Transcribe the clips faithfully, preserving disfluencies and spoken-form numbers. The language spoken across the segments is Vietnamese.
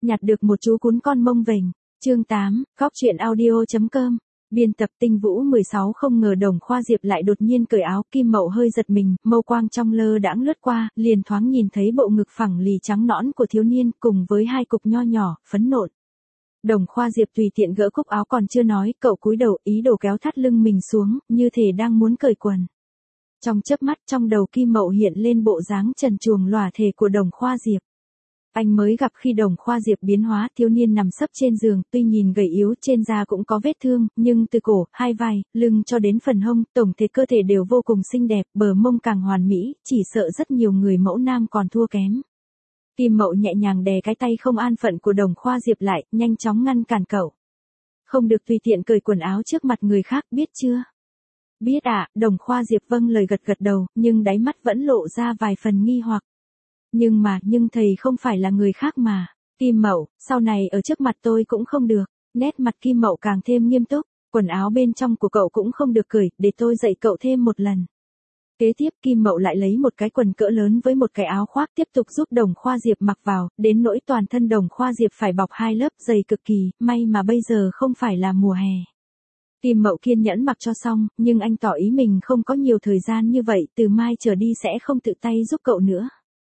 nhặt được một chú cún con mông vểnh. Chương tám, góc truyện audio.com. Biên tập Tinh Vũ mười sáu. Không ngờ Đồng Khoa Diệp lại đột nhiên cởi áo, Kim Mậu hơi giật mình, mâu quang trong lơ đãng lướt qua, liền thoáng nhìn thấy bộ ngực phẳng lì trắng nõn của thiếu niên, cùng với hai cục nho nhỏ, phấn nộn. Đồng Khoa Diệp tùy tiện gỡ cúc áo, còn chưa nói, cậu cúi đầu, ý đồ kéo thắt lưng mình xuống, như thể đang muốn cởi quần. Trong chớp mắt, trong đầu Kim Mậu hiện lên bộ dáng trần truồng lòa thể của Đồng Khoa Diệp. Anh mới gặp khi Đồng Khoa Diệp biến hóa, thiếu niên nằm sấp trên giường, tuy nhìn gầy yếu, trên da cũng có vết thương, nhưng từ cổ, hai vai, lưng cho đến phần hông, tổng thể cơ thể đều vô cùng xinh đẹp, bờ mông càng hoàn mỹ, chỉ sợ rất nhiều người mẫu nam còn thua kém. Kim Mậu nhẹ nhàng đè cái tay không an phận của Đồng Khoa Diệp lại, nhanh chóng ngăn cản cậu. Không được tùy tiện cởi quần áo trước mặt người khác, biết chưa? Biết ạ, à, Đồng Khoa Diệp vâng lời gật gật đầu, nhưng đáy mắt vẫn lộ ra vài phần nghi hoặc. Nhưng mà, nhưng thầy không phải là người khác mà. Kim Mậu, sau này ở trước mặt tôi cũng không được. Nét mặt Kim Mậu càng thêm nghiêm túc, quần áo bên trong của cậu cũng không được cởi, để tôi dạy cậu thêm một lần. Kế tiếp Kim Mậu lại lấy một cái quần cỡ lớn với một cái áo khoác tiếp tục giúp Đồng Khoa Diệp mặc vào, đến nỗi toàn thân Đồng Khoa Diệp phải bọc hai lớp dày cực kỳ, may mà bây giờ không phải là mùa hè. Kim Mậu kiên nhẫn mặc cho xong, nhưng anh tỏ ý mình không có nhiều thời gian như vậy, từ mai trở đi sẽ không tự tay giúp cậu nữa.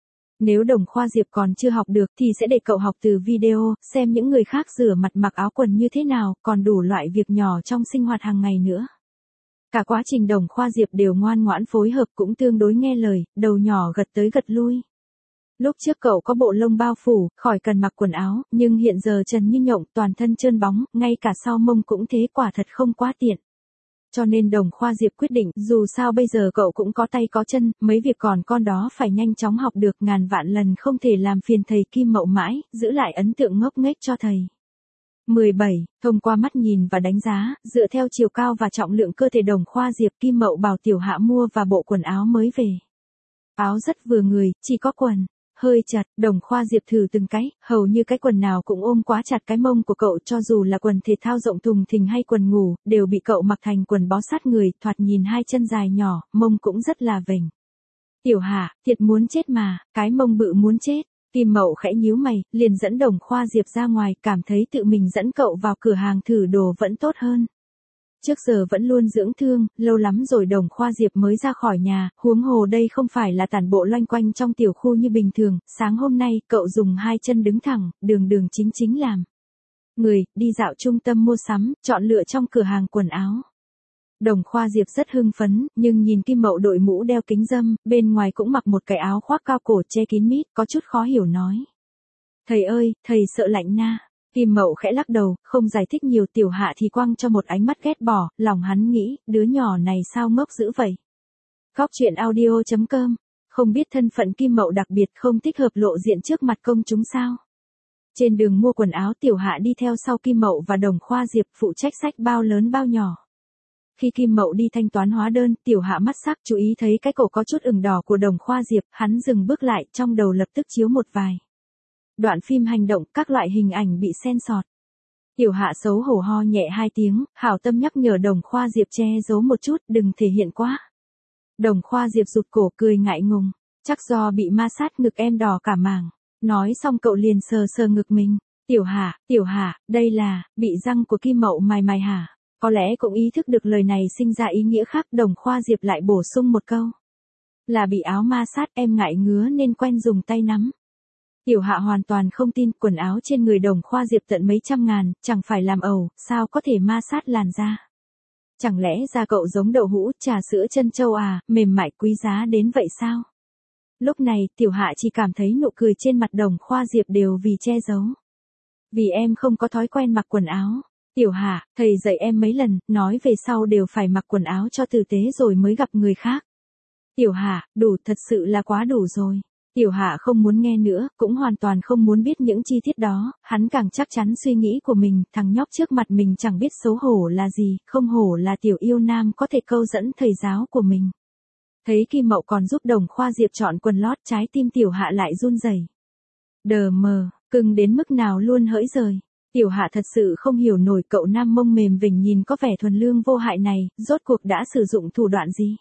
Nếu Đồng Khoa Diệp còn chưa học được thì sẽ để cậu học từ video, xem những người khác rửa mặt mặc áo quần như thế nào, còn đủ loại việc nhỏ trong sinh hoạt hàng ngày nữa. Cả quá trình Đồng Khoa Diệp đều ngoan ngoãn phối hợp, cũng tương đối nghe lời, đầu nhỏ gật tới gật lui. Lúc trước cậu có bộ lông bao phủ, khỏi cần mặc quần áo, nhưng hiện giờ trần như nhộng, toàn thân trơn bóng, ngay cả sau mông cũng thế, quả thật không quá tiện. Cho nên Đồng Khoa Diệp quyết định, dù sao bây giờ cậu cũng có tay có chân, mấy việc còn con đó phải nhanh chóng học được, ngàn vạn lần không thể làm phiền thầy Kim Mậu mãi, giữ lại ấn tượng ngốc nghếch cho thầy. mười bảy. Thông qua mắt nhìn và đánh giá, dựa theo chiều cao và trọng lượng cơ thể Đồng Khoa Diệp, Kim Mậu bảo Tiểu Hạ mua và bộ quần áo mới về. Áo rất vừa người, chỉ có quần hơi chặt, Đồng Khoa Diệp thử từng cái, hầu như cái quần nào cũng ôm quá chặt cái mông của cậu, cho dù là quần thể thao rộng thùng thình hay quần ngủ, đều bị cậu mặc thành quần bó sát người, thoạt nhìn hai chân dài nhỏ, mông cũng rất là vểnh. Tiểu Hạ, thiệt muốn chết mà, cái mông bự muốn chết. Kim Mậu khẽ nhíu mày, liền dẫn Đồng Khoa Diệp ra ngoài, cảm thấy tự mình dẫn cậu vào cửa hàng thử đồ vẫn tốt hơn. Trước giờ vẫn luôn dưỡng thương, lâu lắm rồi Đồng Khoa Diệp mới ra khỏi nhà, huống hồ đây không phải là tản bộ loanh quanh trong tiểu khu như bình thường, sáng hôm nay, cậu dùng hai chân đứng thẳng, đường đường chính chính làm người, đi dạo trung tâm mua sắm, chọn lựa trong cửa hàng quần áo. Đồng Khoa Diệp rất hưng phấn, nhưng nhìn Kim Mậu đội mũ đeo kính râm, bên ngoài cũng mặc một cái áo khoác cao cổ che kín mít, có chút khó hiểu nói. Thầy ơi, thầy sợ lạnh na. Kim Mậu khẽ lắc đầu, không giải thích nhiều. Tiểu Hạ thì quăng cho một ánh mắt ghét bỏ, lòng hắn nghĩ, đứa nhỏ này sao ngốc dữ vậy. Góc truyện audio.com. Không biết thân phận Kim Mậu đặc biệt, không thích hợp lộ diện trước mặt công chúng sao. Trên đường mua quần áo, Tiểu Hạ đi theo sau Kim Mậu và Đồng Khoa Diệp, phụ trách xách bao lớn bao nhỏ. Khi Kim Mậu đi thanh toán hóa đơn, Tiểu Hạ mắt sắc chú ý thấy cái cổ có chút ửng đỏ của Đồng Khoa Diệp, hắn dừng bước lại, trong đầu lập tức chiếu một vài đoạn phim hành động, các loại hình ảnh bị xen sọt. Tiểu Hạ xấu hổ ho nhẹ hai tiếng, hảo tâm nhắc nhở Đồng Khoa Diệp che giấu một chút, đừng thể hiện quá. Đồng Khoa Diệp rụt cổ cười ngại ngùng, chắc do bị ma sát ngực em đỏ cả màng. Nói xong cậu liền sờ sờ ngực mình. Tiểu Hạ, Tiểu Hạ, đây là bị răng của Kim Mậu mài mài hả? Có lẽ cũng ý thức được lời này sinh ra ý nghĩa khác, Đồng Khoa Diệp lại bổ sung một câu. Là bị áo ma sát, em ngại ngứa nên quen dùng tay nắm. Tiểu Hạ hoàn toàn không tin, quần áo trên người Đồng Khoa Diệp tận mấy trăm ngàn, chẳng phải làm ẩu, sao có thể ma sát làn da. Chẳng lẽ da cậu giống đậu hũ, trà sữa trân châu à, mềm mại quý giá đến vậy sao? Lúc này, Tiểu Hạ chỉ cảm thấy nụ cười trên mặt Đồng Khoa Diệp đều vì che giấu. Vì em không có thói quen mặc quần áo. Tiểu Hạ, thầy dạy em mấy lần, nói về sau đều phải mặc quần áo cho tử tế rồi mới gặp người khác. Tiểu Hạ, đủ, thật sự là quá đủ rồi. Tiểu Hạ không muốn nghe nữa, cũng hoàn toàn không muốn biết những chi tiết đó, hắn càng chắc chắn suy nghĩ của mình, thằng nhóc trước mặt mình chẳng biết xấu hổ là gì, không hổ là tiểu yêu nam có thể câu dẫn thầy giáo của mình. Thấy Kim Mậu còn giúp Đồng Khoa Diệp chọn quần lót, trái tim Tiểu Hạ lại run rẩy. Đờ mờ, cưng đến mức nào luôn hỡi rời. Tiểu Hạ thật sự không hiểu nổi cậu nam mông mềm vểnh nhìn có vẻ thuần lương vô hại này, rốt cuộc đã sử dụng thủ đoạn gì.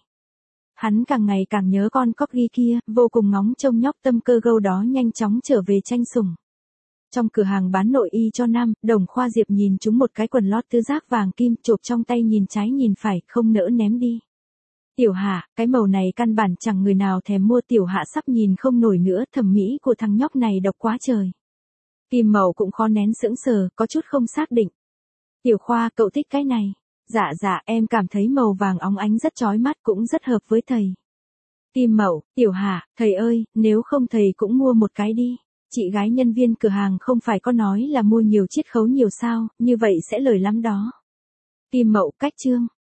Hắn càng ngày càng nhớ con corgi kia, vô cùng ngóng trông nhóc tâm cơ gâu đó nhanh chóng trở về tranh sủng. Trong cửa hàng bán nội y cho nam, Đồng Khoa Diệp nhìn chúng một cái quần lót tứ giác vàng kim, chộp trong tay nhìn trái nhìn phải, không nỡ ném đi. Tiểu Hạ, cái màu này căn bản chẳng người nào thèm mua. Tiểu Hạ sắp nhìn không nổi nữa, thẩm mỹ của thằng nhóc này độc quá trời. Kim Mậu cũng khó nén sững sờ, có chút không xác định. Tiểu Khoa, cậu thích cái này. Dạ dạ, em cảm thấy màu vàng óng ánh rất chói mắt, cũng rất hợp với thầy. Kim Mậu, Tiểu Hạ, thầy ơi, nếu không thầy cũng mua một cái đi. Chị gái nhân viên cửa hàng không phải có nói là mua nhiều chiết khấu nhiều sao, như vậy sẽ lời lắm đó. Kim Mậu, cách chương.